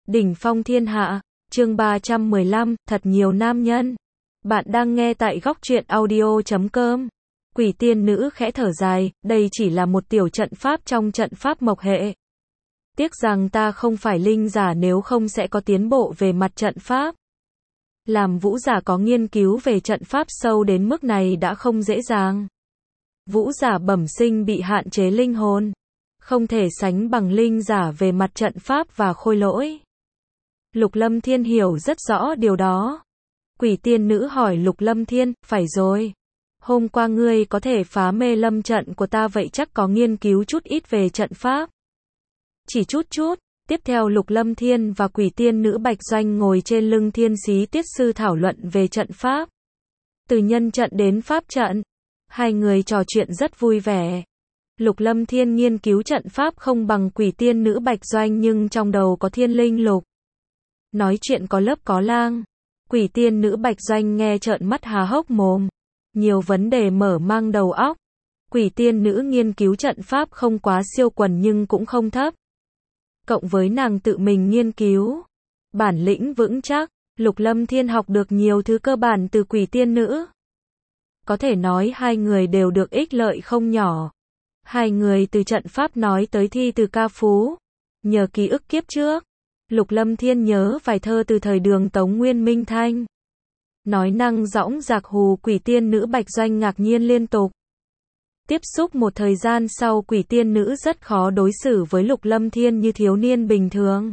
Đỉnh phong thiên hạ, chương 315, thật nhiều nam nhân. Bạn đang nghe tại góc truyện audio.com. Quỷ tiên nữ khẽ thở dài, đây chỉ là một tiểu trận pháp trong trận pháp mộc hệ. Tiếc rằng ta không phải linh giả, nếu không sẽ có tiến bộ về mặt trận pháp. Làm vũ giả có nghiên cứu về trận pháp sâu đến mức này đã không dễ dàng. Vũ giả bẩm sinh bị hạn chế linh hồn, không thể sánh bằng linh giả về mặt trận pháp và khôi lỗi. Lục Lâm Thiên hiểu rất rõ điều đó. Quỷ tiên nữ hỏi Lục Lâm Thiên, phải rồi. Hôm qua ngươi có thể phá mê lâm trận của ta, vậy chắc có nghiên cứu chút ít về trận pháp. Chỉ chút. Tiếp theo Lục Lâm Thiên và quỷ tiên nữ Bạch Doanh ngồi trên lưng Thiên Xí Tiết Sư thảo luận về trận pháp. Từ nhân trận đến pháp trận, hai người trò chuyện rất vui vẻ. Lục Lâm Thiên nghiên cứu trận pháp không bằng quỷ tiên nữ Bạch Doanh, nhưng trong đầu có thiên linh lục. Nói chuyện có lớp có lang. Quỷ tiên nữ Bạch Doanh nghe trợn mắt há hốc mồm. Nhiều vấn đề mở mang đầu óc. Quỷ tiên nữ nghiên cứu trận pháp không quá siêu quần nhưng cũng không thấp. Cộng với nàng tự mình nghiên cứu, bản lĩnh vững chắc, Lục Lâm Thiên học được nhiều thứ cơ bản từ quỷ tiên nữ. Có thể nói hai người đều được ích lợi không nhỏ. Hai người từ trận pháp nói tới thi từ ca phú. Nhờ ký ức kiếp trước, Lục Lâm Thiên nhớ vài thơ từ thời Đường Tống Nguyên Minh Thanh. Nói năng dõng dạc hù quỷ tiên nữ Bạch Doanh ngạc nhiên liên tục. Tiếp xúc một thời gian sau, quỷ tiên nữ rất khó đối xử với Lục Lâm Thiên như thiếu niên bình thường.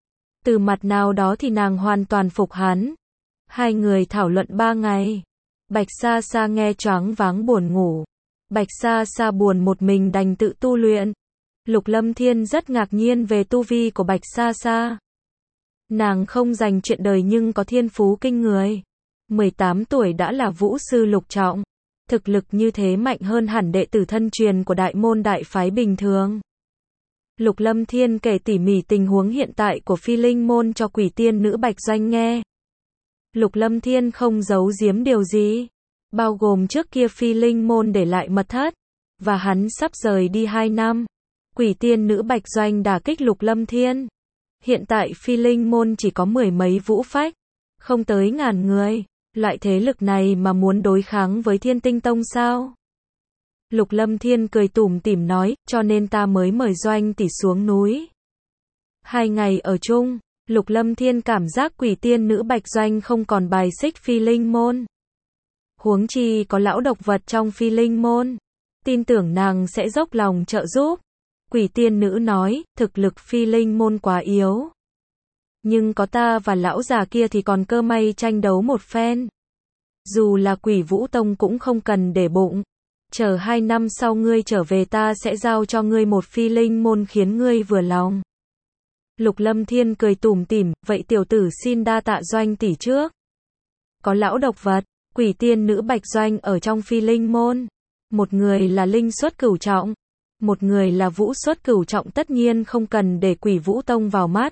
Từ mặt nào đó thì nàng hoàn toàn phục hắn. Hai người thảo luận 3 ngày. Bạch Sa Sa nghe choáng váng buồn ngủ. Bạch Sa Sa buồn một mình đành tự tu luyện. Lục Lâm Thiên rất ngạc nhiên về tu vi của Bạch Sa Sa. Nàng không dành chuyện đời nhưng có thiên phú kinh người. 18 tuổi đã là vũ sư lục trọng. Thực lực như thế mạnh hơn hẳn đệ tử thân truyền của đại môn đại phái bình thường. Lục Lâm Thiên kể tỉ mỉ tình huống hiện tại của Phi Linh môn cho quỷ tiên nữ Bạch Doanh nghe. Lục Lâm Thiên không giấu giếm điều gì, bao gồm trước kia Phi Linh môn để lại mật thất, và hắn sắp rời đi 2 năm. Quỷ tiên nữ Bạch Doanh đả kích Lục Lâm Thiên. Hiện tại Phi Linh môn chỉ có 10 mấy vũ phách, không tới ngàn người. Loại thế lực này mà muốn đối kháng với Thiên Tinh Tông sao? Lục Lâm Thiên cười tủm tỉm nói, cho nên ta mới mời Doanh tỷ xuống núi. 2 ngày ở chung, Lục Lâm Thiên cảm giác quỷ tiên nữ Bạch Doanh không còn bài xích Phi Linh môn. Huống chi có lão độc vật trong Phi Linh môn, tin tưởng nàng sẽ dốc lòng trợ giúp. Quỷ tiên nữ nói, thực lực Phi Linh môn quá yếu. Nhưng có ta và lão già kia thì còn cơ may tranh đấu một phen. Dù là Quỷ Vũ Tông cũng không cần để bụng. Chờ 2 năm sau ngươi trở về, ta sẽ giao cho ngươi một Phi Linh môn khiến ngươi vừa lòng. Lục Lâm Thiên cười tủm tỉm, vậy tiểu tử xin đa tạ Doanh tỷ trước. Có lão độc vật, quỷ tiên nữ Bạch Doanh ở trong Phi Linh môn. Một người là linh xuất cửu trọng, một người là vũ xuất cửu trọng, tất nhiên không cần để Quỷ Vũ Tông vào mắt.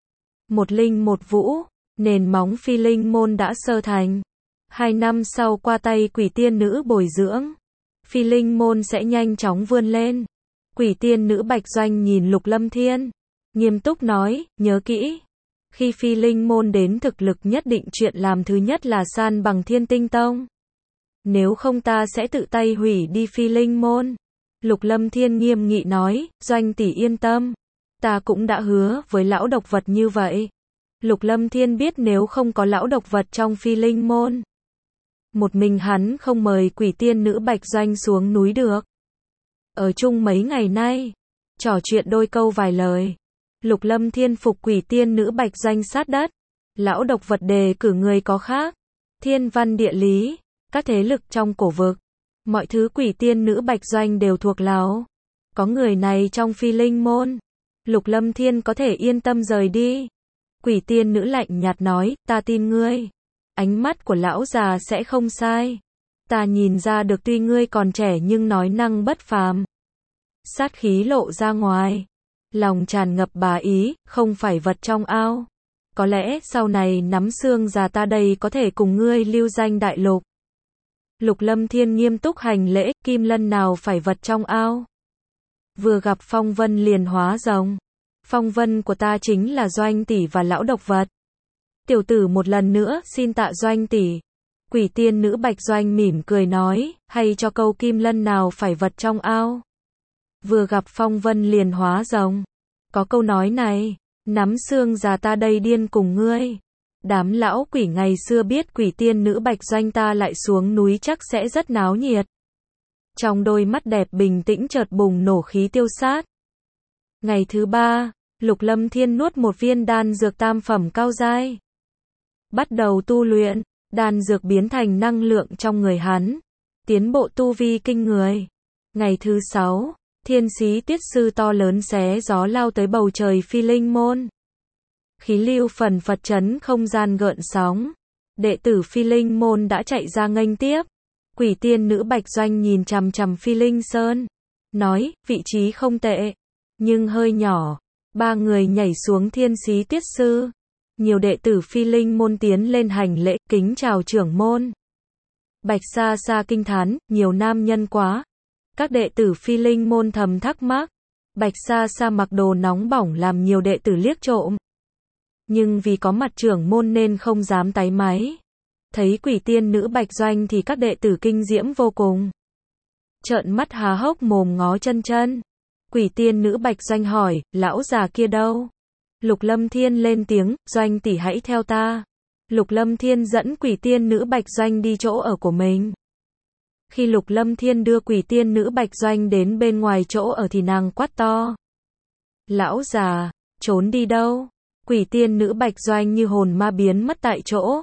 Một linh một vũ, nền móng Phi Linh môn đã sơ thành. 2 năm sau qua tay quỷ tiên nữ bồi dưỡng, Phi Linh môn sẽ nhanh chóng vươn lên. Quỷ tiên nữ Bạch Doanh nhìn Lục Lâm Thiên, nghiêm túc nói, nhớ kỹ. Khi Phi Linh môn đến thực lực nhất định, chuyện làm thứ nhất là san bằng Thiên Tinh Tông. Nếu không ta sẽ tự tay hủy đi Phi Linh môn. Lục Lâm Thiên nghiêm nghị nói, Doanh tỷ yên tâm. Ta cũng đã hứa với lão độc vật như vậy. Lục Lâm Thiên biết nếu không có lão độc vật trong Phi Linh môn, một mình hắn không mời quỷ tiên nữ Bạch Doanh xuống núi được. Ở chung mấy ngày nay, trò chuyện đôi câu vài lời, Lục Lâm Thiên phục quỷ tiên nữ Bạch Doanh sát đất. Lão độc vật đề cử người có khác, thiên văn địa lý, các thế lực trong cổ vực, mọi thứ quỷ tiên nữ Bạch Doanh đều thuộc lão. Có người này trong Phi Linh môn, Lục Lâm Thiên có thể yên tâm rời đi. Quỷ tiên nữ lạnh nhạt nói, ta tin ngươi. Ánh mắt của lão già sẽ không sai. Ta nhìn ra được tuy ngươi còn trẻ nhưng nói năng bất phàm. Sát khí lộ ra ngoài. Lòng tràn ngập bá ý, không phải vật trong ao. Có lẽ sau này nắm xương già ta đây có thể cùng ngươi lưu danh đại lục. Lục Lâm Thiên nghiêm túc hành lễ, kim lân nào phải vật trong ao. Vừa gặp phong vân liền hóa rồng. Phong vân của ta chính là Doanh tỷ và lão độc vật. Tiểu tử một lần nữa, xin tạ Doanh tỷ. Quỷ tiên nữ Bạch Doanh mỉm cười nói, hay cho câu kim lân nào phải vật trong ao. Vừa gặp phong vân liền hóa rồng. Có câu nói này, nắm xương già ta đây điên cùng ngươi. Đám lão quỷ ngày xưa biết quỷ tiên nữ Bạch Doanh ta lại xuống núi chắc sẽ rất náo nhiệt. Trong đôi mắt đẹp bình tĩnh chợt bùng nổ khí tiêu sát. Ngày thứ 3, Lục Lâm Thiên nuốt một viên đan dược tam phẩm cao giai. Bắt đầu tu luyện, đan dược biến thành năng lượng trong người hắn. Tiến bộ tu vi kinh người. Ngày thứ 6, Thiên Xí Tiết Sư to lớn xé gió lao tới bầu trời Phi Linh Môn. Khí lưu phần phật chấn không gian gợn sóng. Đệ tử Phi Linh Môn đã chạy ra nghênh tiếp. Quỷ tiên nữ Bạch Doanh nhìn chằm chằm Phi Linh Sơn. Nói, vị trí không tệ. Nhưng hơi nhỏ. 3 người nhảy xuống Thiên Xí Tiết Sư. Nhiều đệ tử Phi Linh Môn tiến lên hành lễ, kính chào trưởng môn. Bạch Sa Sa kinh thán, nhiều nam nhân quá. Các đệ tử Phi Linh Môn thầm thắc mắc. Bạch Sa Sa mặc đồ nóng bỏng làm nhiều đệ tử liếc trộm. Nhưng vì có mặt trưởng môn nên không dám táy máy. Thấy quỷ tiên nữ Bạch Doanh thì các đệ tử kinh diễm vô cùng. Trợn mắt há hốc mồm ngó chân chân. Quỷ tiên nữ Bạch Doanh hỏi, lão già kia đâu? Lục Lâm Thiên lên tiếng, Doanh tỷ hãy theo ta. Lục Lâm Thiên dẫn quỷ tiên nữ Bạch Doanh đi chỗ ở của mình. Khi Lục Lâm Thiên đưa quỷ tiên nữ Bạch Doanh đến bên ngoài chỗ ở thì nàng quát to. Lão già, trốn đi đâu? Quỷ tiên nữ Bạch Doanh như hồn ma biến mất tại chỗ.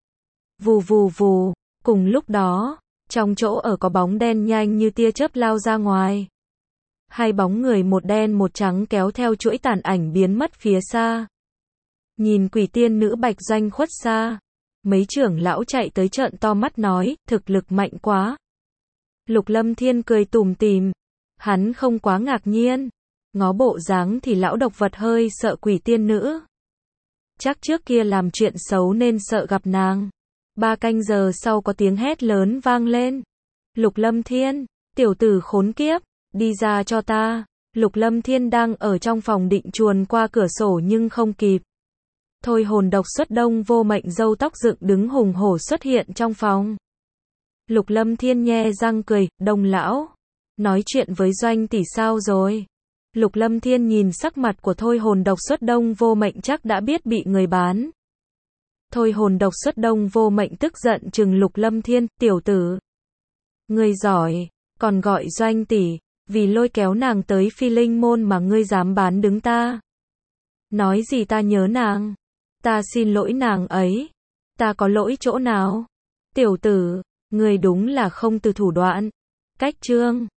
Vù vù vù, cùng lúc đó, trong chỗ ở có bóng đen nhanh như tia chớp lao ra ngoài. 2 bóng người một đen một trắng kéo theo chuỗi tàn ảnh biến mất phía xa. Nhìn quỷ tiên nữ Bạch Doanh khuất xa. Mấy trưởng lão chạy tới trợn to mắt nói, thực lực mạnh quá. Lục Lâm Thiên cười tủm tỉm. Hắn không quá ngạc nhiên. Ngó bộ dáng thì lão độc vật hơi sợ quỷ tiên nữ. Chắc trước kia làm chuyện xấu nên sợ gặp nàng. 3 canh giờ sau có tiếng hét lớn vang lên. Lục Lâm Thiên, tiểu tử khốn kiếp, đi ra cho ta. Lục Lâm Thiên đang ở trong phòng định chuồn qua cửa sổ nhưng không kịp. Thôi hồn độc xuất đông vô mệnh râu tóc dựng đứng hùng hổ xuất hiện trong phòng. Lục Lâm Thiên nhe răng cười, Đông lão, nói chuyện với Doanh tỷ sao rồi? Lục Lâm Thiên nhìn sắc mặt của thôi hồn độc xuất đông vô mệnh chắc đã biết bị người bán. Thôi hồn độc xuất đông vô mệnh tức giận trừng Lục Lâm Thiên, tiểu tử. Ngươi giỏi, còn gọi Doanh tỷ, vì lôi kéo nàng tới Phi Linh Môn mà ngươi dám bán đứng ta. Nói gì ta nhớ nàng, ta xin lỗi nàng ấy, ta có lỗi chỗ nào? Tiểu tử, ngươi đúng là không từ thủ đoạn. Cách chương